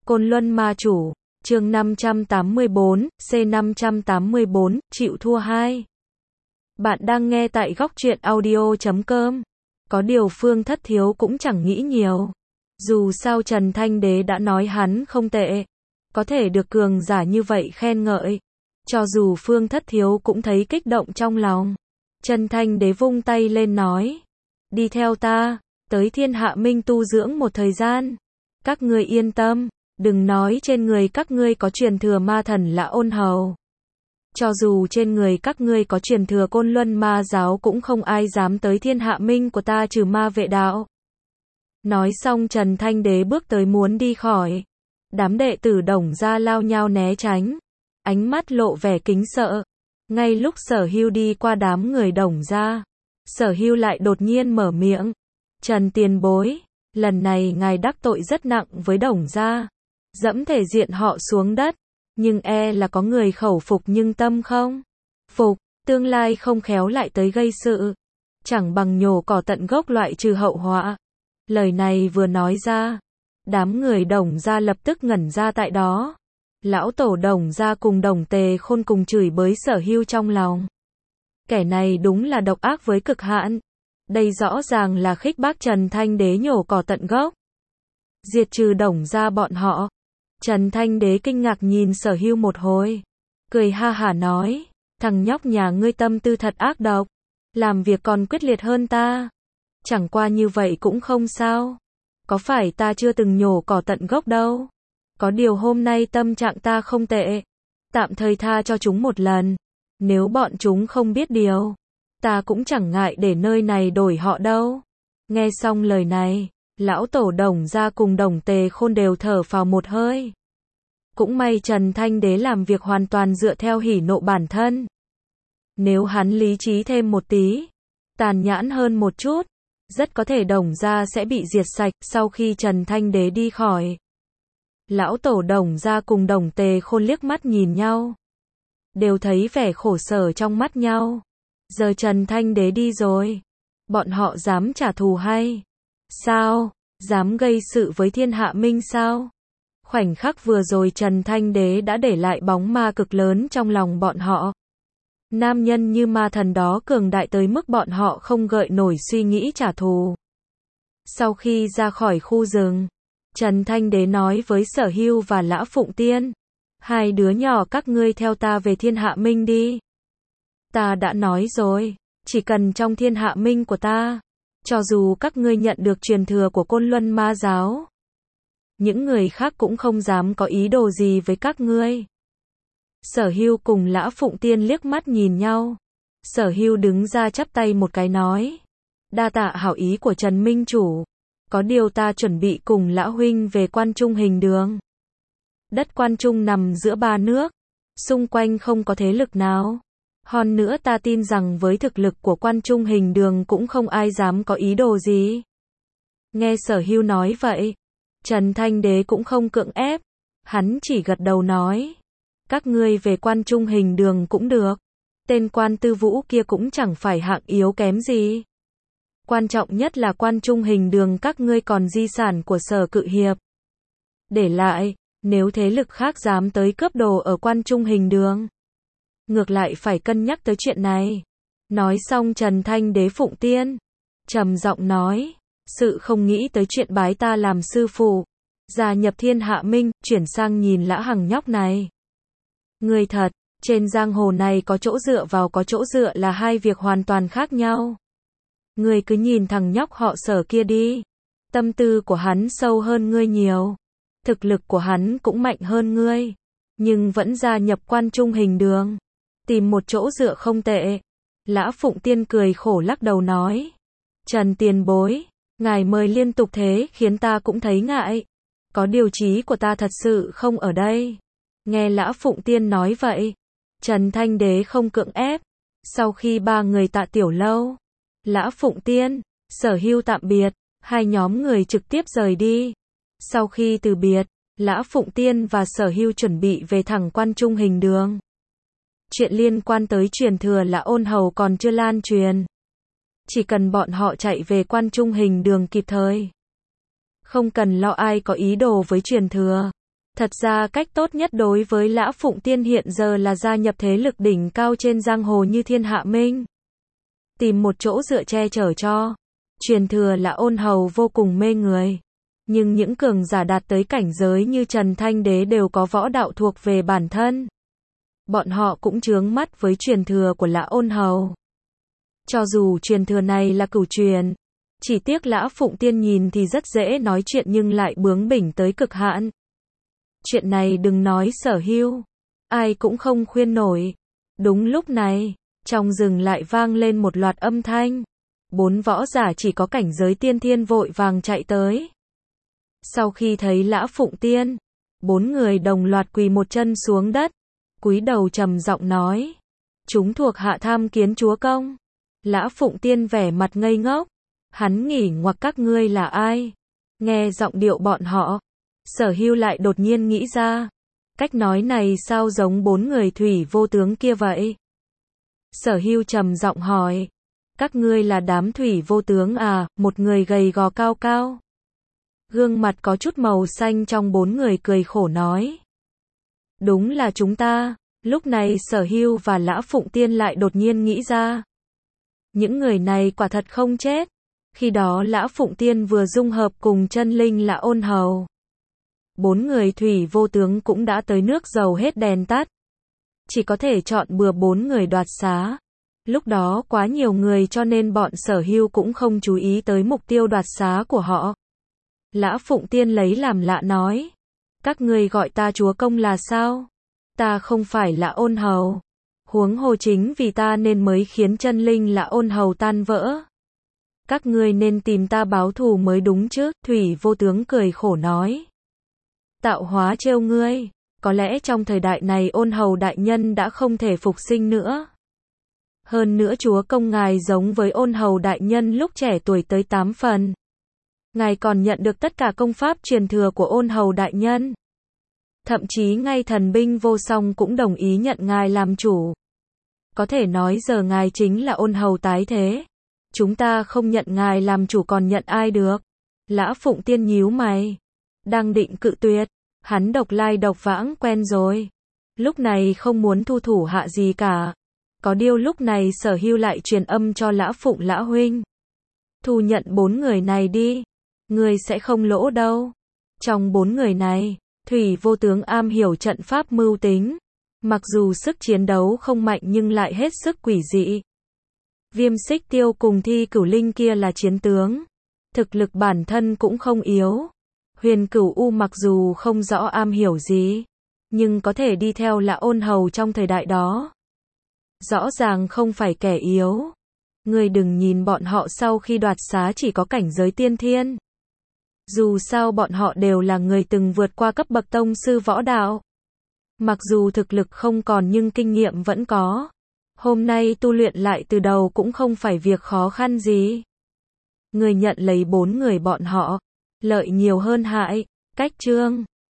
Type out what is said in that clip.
Côn Luân Ma Chủ, chương 584, C584, chịu thua 2. Bạn đang nghe tại góc truyện audio.com. Có điều Phương Thất Thiếu cũng chẳng nghĩ nhiều. Dù sao Trần Thanh Đế đã nói hắn không tệ. Có thể được cường giả như vậy khen ngợi. Cho dù Phương Thất Thiếu cũng thấy kích động trong lòng. Trần Thanh Đế vung tay lên nói. Đi theo ta, tới Thiên Hạ Minh tu dưỡng một thời gian. Các ngươi yên tâm. Đừng nói trên người các ngươi có truyền thừa ma thần Lã Ôn Hầu. Cho dù trên người các ngươi có truyền thừa Côn Luân ma giáo cũng không ai dám tới Thiên Hạ Minh của ta trừ ma vệ đạo. Nói xong Trần Thanh Đế bước tới muốn đi khỏi. Đám đệ tử Đồng gia lao nhau né tránh. Ánh mắt lộ vẻ kính sợ. Ngay lúc Sở Hưu đi qua đám người Đồng gia, Sở Hưu lại đột nhiên mở miệng. Trần tiền bối, lần này ngài đắc tội rất nặng với Đồng gia. Dẫm thể diện họ xuống đất, nhưng là có người khẩu phục nhưng tâm không phục, tương lai không khéo lại tới gây sự. Chẳng bằng nhổ cỏ tận gốc loại trừ hậu họa. Lời này vừa nói ra, đám người Đồng gia lập tức ngẩn ra tại đó. Lão tổ Đồng gia cùng Đồng Tề Khôn cùng chửi bới Sở Hưu trong lòng. Kẻ này đúng là độc ác với cực hạn. Đây rõ ràng là khích bác Trần Thanh Đế nhổ cỏ tận gốc, diệt trừ Đồng gia bọn họ. Trần Thanh Đế kinh ngạc nhìn Sở Hưu một hồi, cười ha hả nói, thằng nhóc nhà ngươi tâm tư thật ác độc, làm việc còn quyết liệt hơn ta. Chẳng qua như vậy cũng không sao, có phải ta chưa từng nhổ cỏ tận gốc đâu. Có điều hôm nay tâm trạng ta không tệ, tạm thời tha cho chúng một lần. Nếu bọn chúng không biết điều, ta cũng chẳng ngại để nơi này đổi họ đâu. Nghe xong lời này, lão tổ Đồng gia cùng Đồng Tề Khôn đều thở phào một hơi. Cũng may Trần Thanh Đế làm việc hoàn toàn dựa theo hỉ nộ bản thân. Nếu hắn lý trí thêm một tí, tàn nhẫn hơn một chút, rất có thể Đồng gia sẽ bị diệt sạch. Sau khi Trần Thanh Đế đi khỏi, lão tổ Đồng gia cùng Đồng Tề Khôn liếc mắt nhìn nhau, đều thấy vẻ khổ sở trong mắt nhau. Giờ Trần Thanh Đế đi rồi, bọn họ dám trả thù hay sao? Dám gây sự với Thiên Hạ Minh sao? Khoảnh khắc vừa rồi Trần Thanh Đế đã để lại bóng ma cực lớn trong lòng bọn họ. Nam nhân như ma thần đó cường đại tới mức bọn họ không gợi nổi suy nghĩ trả thù. Sau khi ra khỏi khu rừng, Trần Thanh Đế nói với Sở Hưu và Lã Phụng Tiên. Hai đứa nhỏ các ngươi theo ta về Thiên Hạ Minh đi. Ta đã nói rồi, chỉ cần trong Thiên Hạ Minh của ta, cho dù các ngươi nhận được truyền thừa của Côn Luân ma giáo, những người khác cũng không dám có ý đồ gì với các ngươi. Sở Hưu cùng Lã Phụng Tiên liếc mắt nhìn nhau. Sở Hưu đứng ra chắp tay một cái nói. Đa tạ hảo ý của Trần Minh Chủ. Có điều ta chuẩn bị cùng Lã Huynh về Quan Trung Hình Đường. Đất Quan Trung nằm giữa ba nước, xung quanh không có thế lực nào. Hơn nữa ta tin rằng với thực lực của Quan Trung Hình Đường cũng không ai dám có ý đồ gì. Nghe Sở Hưu nói vậy, Trần Thanh Đế cũng không cưỡng ép, hắn chỉ gật đầu nói. Các ngươi về Quan Trung Hình Đường cũng được, tên Quan Tư Vũ kia cũng chẳng phải hạng yếu kém gì. Quan trọng nhất là Quan Trung Hình Đường các ngươi còn di sản của Sở Cự Hiệp để lại, nếu thế lực khác dám tới cướp đồ ở Quan Trung Hình Đường, ngược lại phải cân nhắc tới chuyện này. Nói xong Trần Thanh Đế Phụng Tiên trầm giọng nói, sự không nghĩ tới chuyện bái ta làm sư phụ, gia nhập Thiên Hạ Minh. Chuyển sang nhìn Lã Hằng nhóc này. Người thật, trên giang hồ này có chỗ dựa vào có chỗ dựa là hai việc hoàn toàn khác nhau. Ngươi cứ nhìn thằng nhóc họ Sở kia đi, tâm tư của hắn sâu hơn ngươi nhiều, thực lực của hắn cũng mạnh hơn ngươi, nhưng vẫn gia nhập Quan Trung Hình Đường, tìm một chỗ dựa không tệ. Lã Phụng Tiên cười khổ lắc đầu nói, Trần tiền bối, ngài mời liên tục thế khiến ta cũng thấy ngại. Có điều trí của ta thật sự không ở đây. Nghe Lã Phụng Tiên nói vậy, Trần Thanh Đế không cưỡng ép. Sau khi ba người Tạ Tiểu Lâu, Lã Phụng Tiên, Sở Hưu tạm biệt, hai nhóm người trực tiếp rời đi. Sau khi từ biệt, Lã Phụng Tiên và Sở Hưu chuẩn bị về thẳng Quan Trung Hình Đường. Chuyện liên quan tới truyền thừa Lã Ôn Hầu còn chưa lan truyền. Chỉ cần bọn họ chạy về Quan Trung Hình Đường kịp thời, không cần lo ai có ý đồ với truyền thừa. Thật ra cách tốt nhất đối với Lã Phụng Tiên hiện giờ là gia nhập thế lực đỉnh cao trên giang hồ như Thiên Hạ Minh. Tìm một chỗ dựa che chở cho. Truyền thừa Lã Ôn Hầu vô cùng mê người. Nhưng những cường giả đạt tới cảnh giới như Trần Thanh Đế đều có võ đạo thuộc về bản thân. Bọn họ cũng chướng mắt với truyền thừa của Lã Ôn Hầu. Cho dù truyền thừa này là cửu truyền, chỉ tiếc Lã Phụng Tiên nhìn thì rất dễ nói chuyện nhưng lại bướng bỉnh tới cực hạn. Chuyện này đừng nói Sở Hưu, ai cũng không khuyên nổi. Đúng lúc này, trong rừng lại vang lên một loạt âm thanh. 4 võ giả chỉ có cảnh giới tiên thiên vội vàng chạy tới. Sau khi thấy Lã Phụng Tiên, 4 người đồng loạt quỳ một chân xuống đất, cúi đầu trầm giọng nói: "Chúng thuộc hạ tham kiến chúa công." Lã Phụng Tiên vẻ mặt ngây ngốc, hắn nghỉ ngoặc các ngươi là ai? Nghe giọng điệu bọn họ, Sở Hưu lại đột nhiên nghĩ ra, cách nói này sao giống 4 người thủy vô tướng kia vậy? Sở Hưu trầm giọng hỏi: "Các ngươi là đám thủy vô tướng à?" Một người gầy gò cao cao, gương mặt có chút màu xanh trong 4 người cười khổ nói: "Đúng là chúng ta." Lúc này Sở Hưu và Lã Phụng Tiên lại đột nhiên nghĩ ra, những người này quả thật không chết. Khi đó Lã Phụng Tiên vừa dung hợp cùng chân linh Lã Ôn Hầu. 4 người thủy vô tướng cũng đã tới nước dầu hết đèn tắt. Chỉ có thể chọn bừa 4 người đoạt xá. Lúc đó quá nhiều người cho nên bọn Sở Hưu cũng không chú ý tới mục tiêu đoạt xá của họ. Lã Phụng Tiên lấy làm lạ nói: "Các ngươi gọi ta chúa công là sao? Ta không phải Lã Ôn Hầu. Huống hồ chính vì ta nên mới khiến chân linh Lã Ôn Hầu tan vỡ. Các ngươi nên tìm ta báo thù mới đúng chứ." Thủy vô tướng cười khổ nói: "Tạo hóa trêu ngươi, có lẽ trong thời đại này Ôn Hầu đại nhân đã không thể phục sinh nữa. Hơn nữa chúa công ngài giống với Ôn Hầu đại nhân lúc trẻ tuổi tới 8 phần. Ngài còn nhận được tất cả công pháp truyền thừa của Ôn Hầu đại nhân. Thậm chí ngay thần binh vô song cũng đồng ý nhận ngài làm chủ. Có thể nói giờ ngài chính là Ôn Hầu tái thế. Chúng ta không nhận ngài làm chủ còn nhận ai được?" Lã Phụng Tiên nhíu mày, đang định cự tuyệt, hắn độc lai độc vãng quen rồi. Lúc này không muốn thu thủ hạ gì cả. Có điều lúc này Sở Hưu lại truyền âm cho Lã Phụng: "Lã huynh, thu nhận 4 người này đi. Người sẽ không lỗ đâu." Trong 4 người này, thủy vô tướng am hiểu trận pháp mưu tính. Mặc dù sức chiến đấu không mạnh nhưng lại hết sức quỷ dị. Viêm Xích Tiêu cùng Thi Cửu Linh kia là chiến tướng. Thực lực bản thân cũng không yếu. Huyền Cửu U mặc dù không rõ am hiểu gì, nhưng có thể đi theo Lã Ôn Hầu trong thời đại đó. Rõ ràng không phải kẻ yếu. Ngươi đừng nhìn bọn họ sau khi đoạt xá chỉ có cảnh giới tiên thiên. Dù sao bọn họ đều là người từng vượt qua cấp bậc tông sư võ đạo. Mặc dù thực lực không còn nhưng kinh nghiệm vẫn có. Hôm nay tu luyện lại từ đầu cũng không phải việc khó khăn gì. Người nhận lấy 4 người bọn họ, lợi nhiều hơn hại. Cách chương